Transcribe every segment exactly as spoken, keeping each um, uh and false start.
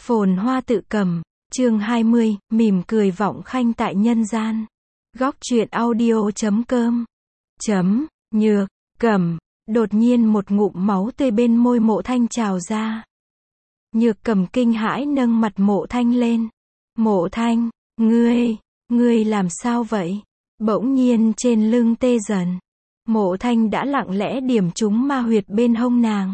Phồn hoa tự cầm, chương hai mươi, mỉm cười vọng khanh tại nhân gian. Góc truyện audio chấm com. Chấm, Nhược, Cẩm, đột nhiên một ngụm máu tươi bên môi Mộ Thanh trào ra. Nhược Cẩm kinh hãi nâng mặt Mộ Thanh lên. Mộ Thanh, ngươi, ngươi làm sao vậy? Bỗng nhiên trên lưng tê dần. Mộ Thanh đã lặng lẽ điểm trúng ma huyệt bên hông nàng.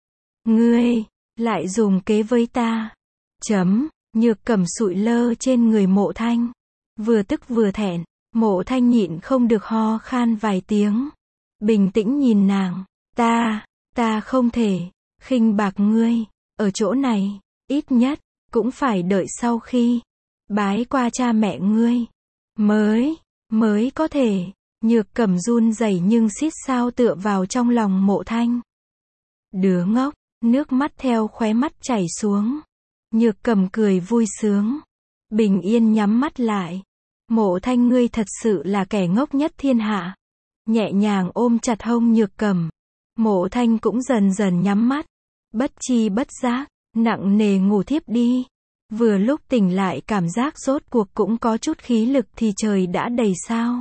Ngươi, lại dùng kế với ta. Chấm, Nhược Cẩm sụi lơ trên người Mộ Thanh. Vừa tức vừa thẹn, Mộ Thanh nhịn không được ho khan vài tiếng. Bình tĩnh nhìn nàng, ta, ta không thể, khinh bạc ngươi, ở chỗ này, ít nhất, cũng phải đợi sau khi, bái qua cha mẹ ngươi, mới, mới có thể. Nhược Cẩm run rẩy nhưng xít sao tựa vào trong lòng Mộ Thanh. Đứa ngốc, nước mắt theo khóe mắt chảy xuống. Nhược Cẩm cười vui sướng, bình yên nhắm mắt lại. Mộ Thanh ngươi thật sự là kẻ ngốc nhất thiên hạ. Nhẹ nhàng ôm chặt hông Nhược Cẩm. Mộ Thanh cũng dần dần nhắm mắt, bất chi bất giác, nặng nề ngủ thiếp đi. Vừa lúc tỉnh lại cảm giác rốt cuộc cũng có chút khí lực thì trời đã đầy sao.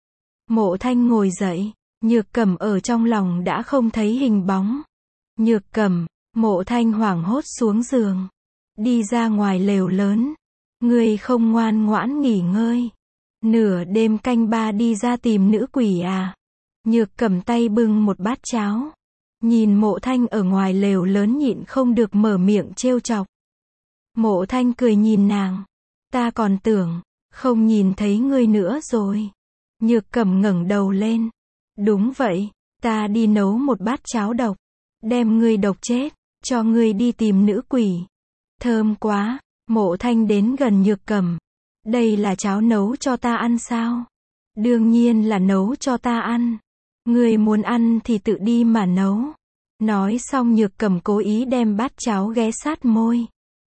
Mộ Thanh ngồi dậy, Nhược Cẩm ở trong lòng đã không thấy hình bóng. Nhược Cẩm, Mộ Thanh hoảng hốt xuống giường, đi ra ngoài lều lớn. Ngươi không ngoan ngoãn nghỉ ngơi, nửa đêm canh ba đi ra tìm nữ quỷ à? Nhược Cẩm tay bưng một bát cháo, nhìn Mộ Thanh ở ngoài lều lớn nhịn không được mở miệng trêu chọc. Mộ Thanh cười nhìn nàng, ta còn tưởng, không nhìn thấy ngươi nữa rồi. Nhược Cẩm ngẩng đầu lên, đúng vậy, ta đi nấu một bát cháo độc, đem ngươi độc chết, cho ngươi đi tìm nữ quỷ. Thơm quá. Mộ Thanh đến gần Nhược Cẩm. Đây là cháo nấu cho ta ăn sao? Đương nhiên là nấu cho ta ăn. Ngươi muốn ăn thì tự đi mà nấu. Nói xong Nhược Cẩm cố ý đem bát cháo ghé sát môi.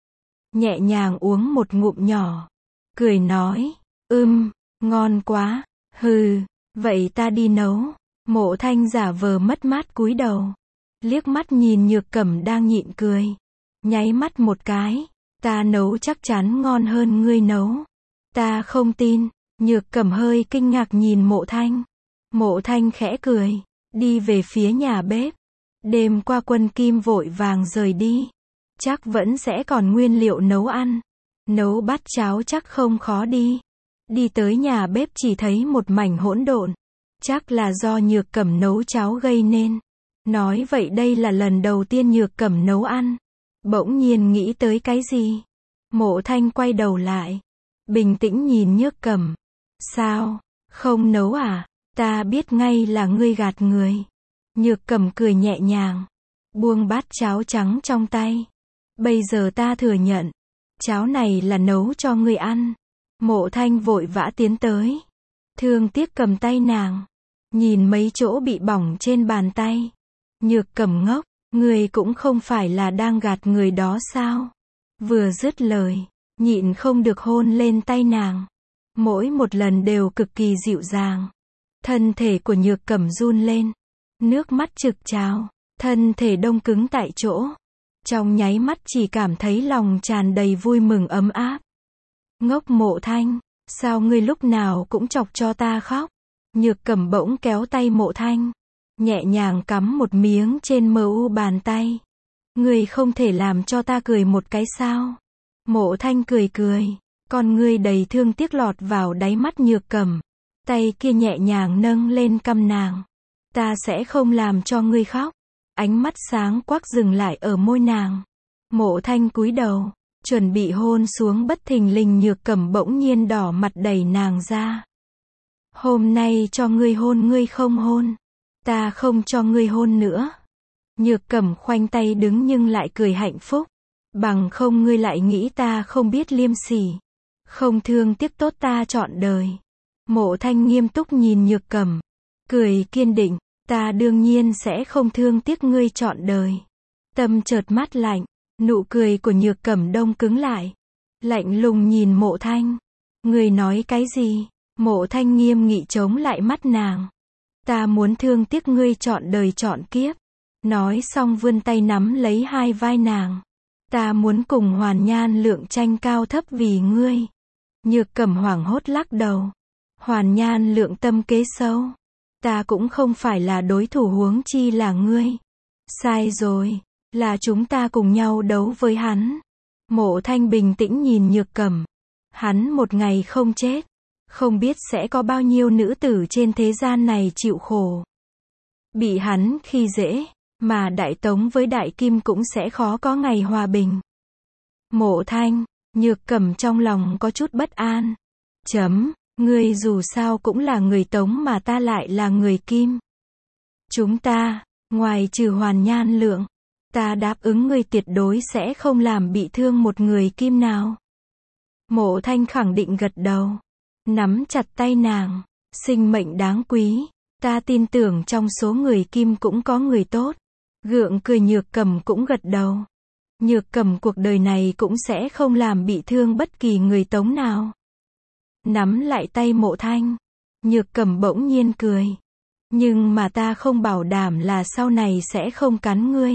Nhẹ nhàng uống một ngụm nhỏ. Cười nói, ưm, ngon quá. Hừ, vậy ta đi nấu. Mộ Thanh giả vờ mất mát cúi đầu. Liếc mắt nhìn Nhược Cẩm đang nhịn cười. Nháy mắt một cái. Ta nấu chắc chắn ngon hơn ngươi nấu. Ta không tin. Nhược Cẩm hơi kinh ngạc nhìn Mộ Thanh. Mộ Thanh khẽ cười, đi về phía nhà bếp. Đêm qua Quân Kim vội vàng rời đi, chắc vẫn sẽ còn nguyên liệu nấu ăn. Nấu bát cháo chắc không khó đi. Đi tới nhà bếp chỉ thấy một mảnh hỗn độn. Chắc là do Nhược Cẩm nấu cháo gây nên. Nói vậy đây là lần đầu tiên Nhược Cẩm nấu ăn. Bỗng nhiên nghĩ tới cái gì? Mộ Thanh quay đầu lại, bình tĩnh nhìn Nhược Cẩm. Sao? Không nấu à? Ta biết ngay là ngươi gạt người. Nhược Cẩm cười nhẹ nhàng, buông bát cháo trắng trong tay. Bây giờ ta thừa nhận, cháo này là nấu cho ngươi ăn. Mộ Thanh vội vã tiến tới, thương tiếc cầm tay nàng, nhìn mấy chỗ bị bỏng trên bàn tay. Nhược Cẩm ngốc. Ngươi cũng không phải là đang gạt người đó sao? Vừa dứt lời, nhịn không được hôn lên tay nàng. Mỗi một lần đều cực kỳ dịu dàng. Thân thể của Nhược Cẩm run lên. Nước mắt trực trào. Thân thể đông cứng tại chỗ. Trong nháy mắt chỉ cảm thấy lòng tràn đầy vui mừng ấm áp. Ngốc Mộ Thanh, sao ngươi lúc nào cũng chọc cho ta khóc? Nhược Cẩm bỗng kéo tay Mộ Thanh, nhẹ nhàng cắm một miếng trên mờ u bàn tay. Ngươi không thể làm cho ta cười một cái sao? Mộ Thanh cười cười, con ngươi đầy thương tiếc lọt vào đáy mắt Nhược Cẩm. Tay kia nhẹ nhàng nâng lên cằm nàng. Ta sẽ không làm cho ngươi khóc. Ánh mắt sáng quắc dừng lại ở môi nàng. Mộ Thanh cúi đầu, chuẩn bị hôn xuống bất thình lình Nhược Cẩm bỗng nhiên đỏ mặt đẩy nàng ra. Hôm nay cho ngươi hôn ngươi không hôn. Ta không cho ngươi hôn nữa. Nhược Cẩm khoanh tay đứng nhưng lại cười hạnh phúc. Bằng không ngươi lại nghĩ ta không biết liêm sỉ, không thương tiếc tốt ta trọn đời. Mộ Thanh nghiêm túc nhìn Nhược Cẩm, cười kiên định, ta đương nhiên sẽ không thương tiếc ngươi trọn đời. Tâm chợt mát lạnh, nụ cười của Nhược Cẩm đông cứng lại. Lạnh lùng nhìn Mộ Thanh. Ngươi nói cái gì? Mộ Thanh nghiêm nghị chống lại mắt nàng. Ta muốn thương tiếc ngươi trọn đời trọn kiếp. Nói xong vươn tay nắm lấy hai vai nàng. Ta muốn cùng Hoàn Nhan Lượng tranh cao thấp vì ngươi. Nhược Cẩm hoảng hốt lắc đầu. Hoàn Nhan Lượng tâm kế sâu. Ta cũng không phải là đối thủ, huống chi là ngươi. Sai rồi, là chúng ta cùng nhau đấu với hắn. Mộ Thanh bình tĩnh nhìn Nhược Cẩm. Hắn một ngày không chết, không biết sẽ có bao nhiêu nữ tử trên thế gian này chịu khổ. Bị hắn khi dễ, mà Đại Tống với Đại Kim cũng sẽ khó có ngày hòa bình. Mộ Thanh, Nhược Cẩm trong lòng có chút bất an. Chấm, ngươi dù sao cũng là người Tống mà ta lại là người Kim. Chúng ta, ngoài trừ Hoàn Nhan Lượng, ta đáp ứng ngươi tuyệt đối sẽ không làm bị thương một người Kim nào. Mộ Thanh khẳng định gật đầu, nắm chặt tay nàng. Sinh mệnh đáng quý, ta tin tưởng trong số người Kim cũng có người tốt. Gượng cười Nhược Cẩm cũng gật đầu. Nhược Cẩm cuộc đời này cũng sẽ không làm bị thương bất kỳ người Tống nào. Nắm lại tay Mộ Thanh, Nhược Cẩm bỗng nhiên cười. Nhưng mà ta không bảo đảm là sau này sẽ không cắn ngươi.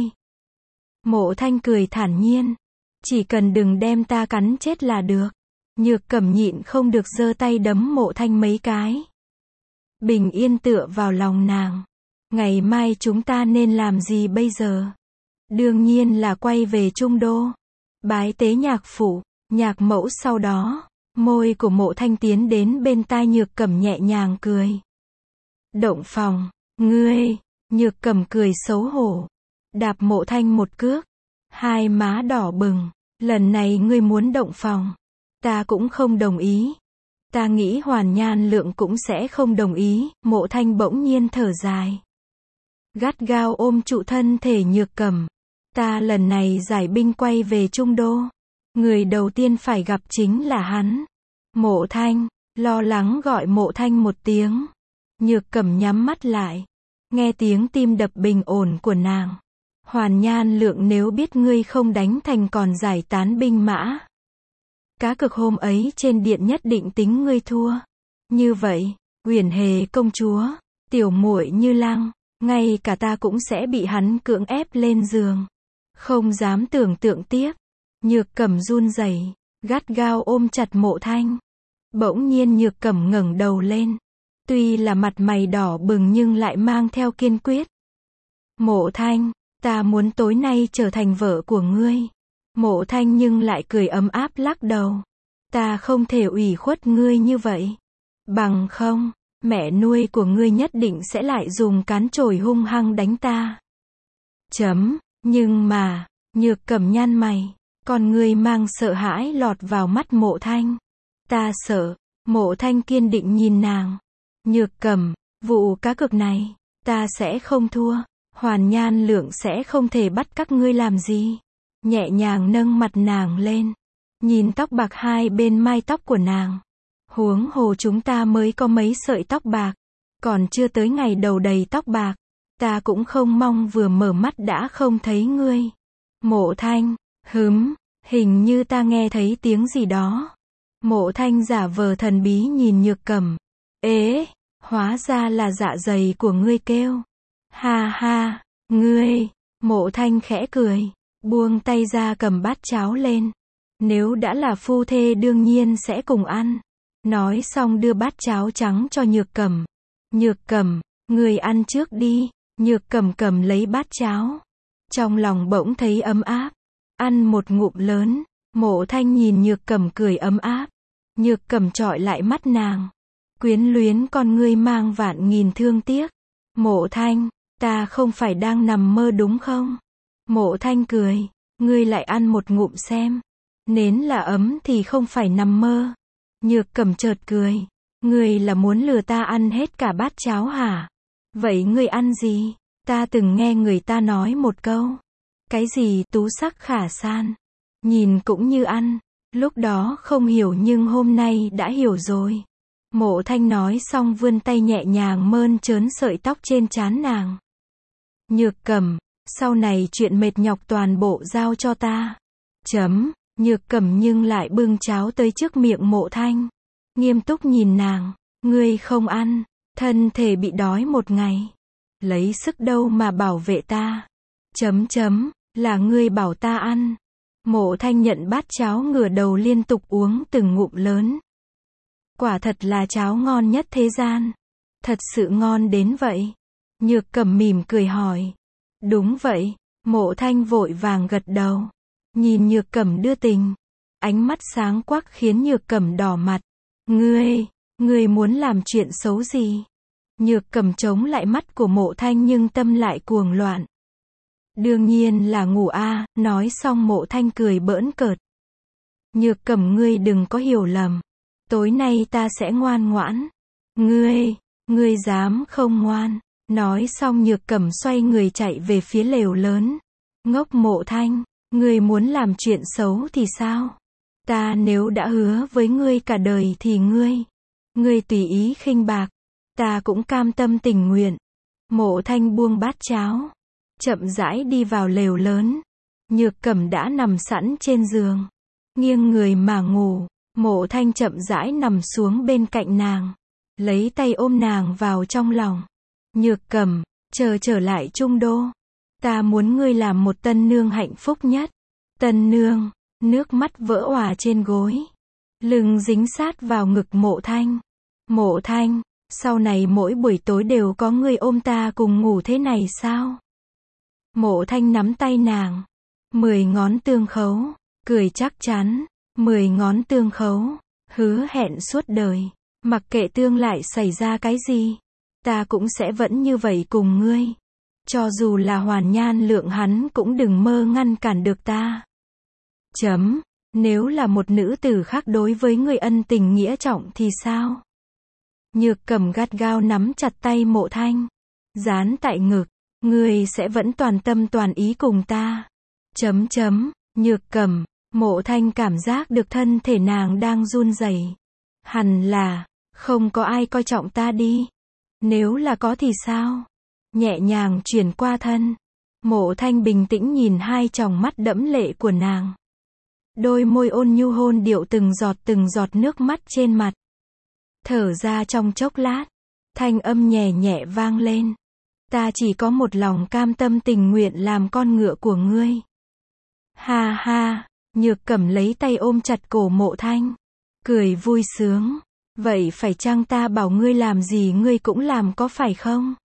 Mộ Thanh cười thản nhiên. Chỉ cần đừng đem ta cắn chết là được. Nhược Cẩm nhịn không được giơ tay đấm Mộ Thanh mấy cái. Bình yên tựa vào lòng nàng. Ngày mai chúng ta nên làm gì bây giờ? Đương nhiên là quay về Trung Đô. Bái tế nhạc phủ, nhạc mẫu sau đó. Môi của Mộ Thanh tiến đến bên tai Nhược Cẩm nhẹ nhàng cười. Động phòng, ngươi. Nhược Cẩm cười xấu hổ. Đạp Mộ Thanh một cước. Hai má đỏ bừng. Lần này ngươi muốn động phòng. Ta cũng không đồng ý. Ta nghĩ Hoàn Nhan Lượng cũng sẽ không đồng ý. Mộ Thanh bỗng nhiên thở dài. Gắt gao ôm trụ thân thể Nhược Cẩm. Ta lần này giải binh quay về Trung Đô. Người đầu tiên phải gặp chính là hắn. Mộ Thanh, lo lắng gọi Mộ Thanh một tiếng. Nhược Cẩm nhắm mắt lại. Nghe tiếng tim đập bình ổn của nàng. Hoàn Nhan Lượng nếu biết ngươi không đánh thành còn giải tán binh mã. Cá cược hôm ấy trên điện nhất định tính ngươi thua. Như vậy, Uyển Hề công chúa, tiểu muội Như Lăng, ngay cả ta cũng sẽ bị hắn cưỡng ép lên giường. Không dám tưởng tượng tiếp. Nhược Cẩm run rẩy, gắt gao ôm chặt Mộ Thanh. Bỗng nhiên Nhược Cẩm ngẩng đầu lên. Tuy là mặt mày đỏ bừng nhưng lại mang theo kiên quyết. Mộ Thanh, ta muốn tối nay trở thành vợ của ngươi. Mộ Thanh nhưng lại cười ấm áp lắc đầu. Ta không thể ủy khuất ngươi như vậy. Bằng không, mẹ nuôi của ngươi nhất định sẽ lại dùng cán chổi hung hăng đánh ta. Chấm, nhưng mà, Nhược Cẩm nhăn mày. Còn ngươi mang sợ hãi lọt vào mắt Mộ Thanh. Ta sợ. Mộ Thanh kiên định nhìn nàng. Nhược Cẩm, vụ cá cược này, ta sẽ không thua. Hoàn Nhan Lượng sẽ không thể bắt các ngươi làm gì. Nhẹ nhàng nâng mặt nàng lên. Nhìn tóc bạc hai bên mai tóc của nàng. Huống hồ chúng ta mới có mấy sợi tóc bạc. Còn chưa tới ngày đầu đầy tóc bạc. Ta cũng không mong vừa mở mắt đã không thấy ngươi. Mộ Thanh, hứm, hình như ta nghe thấy tiếng gì đó. Mộ Thanh giả vờ thần bí nhìn Nhược Cẩm. Ế, hóa ra là dạ dày của ngươi kêu. Ha ha, ngươi. Mộ Thanh khẽ cười, buông tay ra cầm bát cháo lên. Nếu đã là phu thê đương nhiên sẽ cùng ăn. Nói xong đưa bát cháo trắng cho Nhược Cẩm. Nhược Cẩm, ngươi ăn trước đi. Nhược Cẩm cầm lấy bát cháo. Trong lòng bỗng thấy ấm áp. Ăn một ngụm lớn. Mộ Thanh nhìn Nhược Cẩm cười ấm áp. Nhược Cẩm trọi lại mắt nàng. Quyến luyến con ngươi mang vạn nghìn thương tiếc. Mộ Thanh, ta không phải đang nằm mơ đúng không? Mộ Thanh cười. Ngươi lại ăn một ngụm xem. Nến là ấm thì không phải nằm mơ. Nhược Cẩm chợt cười. Ngươi là muốn lừa ta ăn hết cả bát cháo hả? Vậy ngươi ăn gì? Ta từng nghe người ta nói một câu. Cái gì tú sắc khả san. Nhìn cũng như ăn. Lúc đó không hiểu nhưng hôm nay đã hiểu rồi. Mộ Thanh nói xong vươn tay nhẹ nhàng mơn trớn sợi tóc trên trán nàng. Nhược Cẩm, sau này chuyện mệt nhọc toàn bộ giao cho ta. Chấm, Nhược Cẩm nhưng lại bưng cháo tới trước miệng Mộ Thanh. Nghiêm túc nhìn nàng. Ngươi không ăn, thân thể bị đói một ngày. Lấy sức đâu mà bảo vệ ta. Chấm chấm, là ngươi bảo ta ăn. Mộ Thanh nhận bát cháo ngửa đầu liên tục uống từng ngụm lớn. Quả thật là cháo ngon nhất thế gian. Thật sự ngon đến vậy. Nhược Cẩm mỉm cười hỏi. Đúng vậy. Mộ Thanh vội vàng gật đầu. Nhìn Nhược Cẩm đưa tình. Ánh mắt sáng quắc khiến Nhược Cẩm đỏ mặt. Ngươi, ngươi muốn làm chuyện xấu gì? Nhược Cẩm chống lại mắt của Mộ Thanh nhưng tâm lại cuồng loạn. Đương nhiên là ngủ a, nói xong Mộ Thanh cười bỡn cợt. Nhược Cẩm ngươi đừng có hiểu lầm. Tối nay ta sẽ ngoan ngoãn. Ngươi, ngươi dám không ngoan. Nói xong Nhược Cẩm xoay người chạy về phía lều lớn. Ngốc Mộ Thanh, ngươi muốn làm chuyện xấu thì sao? Ta nếu đã hứa với ngươi cả đời thì ngươi, ngươi tùy ý khinh bạc, ta cũng cam tâm tình nguyện. Mộ Thanh buông bát cháo, chậm rãi đi vào lều lớn. Nhược Cẩm đã nằm sẵn trên giường, nghiêng người mà ngủ. Mộ Thanh chậm rãi nằm xuống bên cạnh nàng, lấy tay ôm nàng vào trong lòng. Nhược Cẩm, chờ trở lại Trung Đô, ta muốn ngươi làm một tân nương hạnh phúc nhất. Tân nương, nước mắt vỡ òa trên gối, lưng dính sát vào ngực Mộ Thanh. Mộ Thanh, sau này mỗi buổi tối đều có ngươi ôm ta cùng ngủ thế này sao? Mộ Thanh nắm tay nàng, mười ngón tương khấu, cười chắc chắn, mười ngón tương khấu, hứa hẹn suốt đời, mặc kệ tương lại xảy ra cái gì, ta cũng sẽ vẫn như vậy cùng ngươi. Cho dù là Hoàn Nhan Lượng hắn cũng đừng mơ ngăn cản được ta. Chấm, nếu là một nữ tử khác đối với người ân tình nghĩa trọng thì sao? Nhược Cẩm gắt gao nắm chặt tay Mộ Thanh, dán tại ngực, ngươi sẽ vẫn toàn tâm toàn ý cùng ta. Chấm chấm, Nhược Cẩm, Mộ Thanh cảm giác được thân thể nàng đang run rẩy. Hẳn là, không có ai coi trọng ta đi. Nếu là có thì sao? Nhẹ nhàng chuyển qua thân. Mộ Thanh bình tĩnh nhìn hai tròng mắt đẫm lệ của nàng. Đôi môi ôn nhu hôn điệu từng giọt từng giọt nước mắt trên mặt. Thở ra trong chốc lát, thanh âm nhẹ nhẹ vang lên. Ta chỉ có một lòng cam tâm tình nguyện làm con ngựa của ngươi. Ha ha, Nhược Cẩm lấy tay ôm chặt cổ Mộ Thanh, cười vui sướng. Vậy phải chăng ta bảo ngươi làm gì ngươi cũng làm có phải không?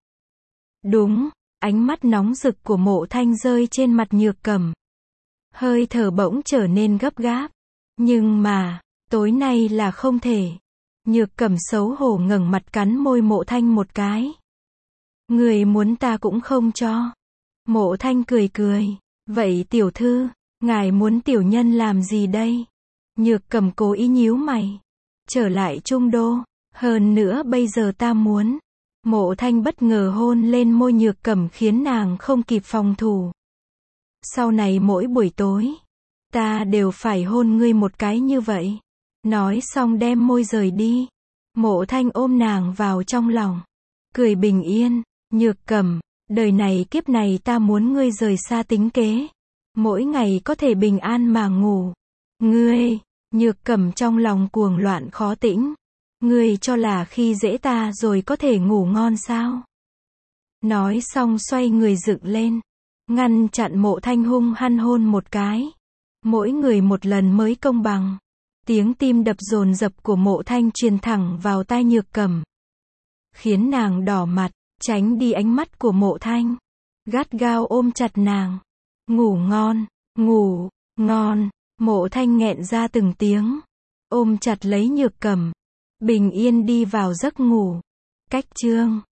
Đúng, ánh mắt nóng rực của Mộ Thanh rơi trên mặt Nhược Cẩm. Hơi thở bỗng trở nên gấp gáp. Nhưng mà, tối nay là không thể. Nhược Cẩm xấu hổ ngẩng mặt cắn môi Mộ Thanh một cái. Người muốn ta cũng không cho. Mộ Thanh cười cười. Vậy tiểu thư, ngài muốn tiểu nhân làm gì đây? Nhược Cẩm cố ý nhíu mày. Trở lại Trung Đô. Hơn nữa bây giờ ta muốn. Mộ Thanh bất ngờ hôn lên môi Nhược Cẩm khiến nàng không kịp phòng thủ. Sau này mỗi buổi tối, ta đều phải hôn ngươi một cái như vậy. Nói xong đem môi rời đi. Mộ Thanh ôm nàng vào trong lòng, cười bình yên. Nhược Cẩm, đời này kiếp này ta muốn ngươi rời xa tính kế. Mỗi ngày có thể bình an mà ngủ. Ngươi, Nhược Cẩm trong lòng cuồng loạn khó tĩnh. Ngươi cho là khi dễ ta rồi có thể ngủ ngon sao? Nói xong xoay người dựng lên, ngăn chặn Mộ Thanh hung hăng hôn một cái. Mỗi người một lần mới công bằng. Tiếng tim đập dồn dập của Mộ Thanh truyền thẳng vào tai Nhược Cẩm, khiến nàng đỏ mặt, tránh đi ánh mắt của Mộ Thanh, gắt gao ôm chặt nàng. Ngủ ngon, ngủ ngon. Mộ Thanh nghẹn ra từng tiếng, ôm chặt lấy Nhược Cẩm, bình yên đi vào giấc ngủ. Cách chương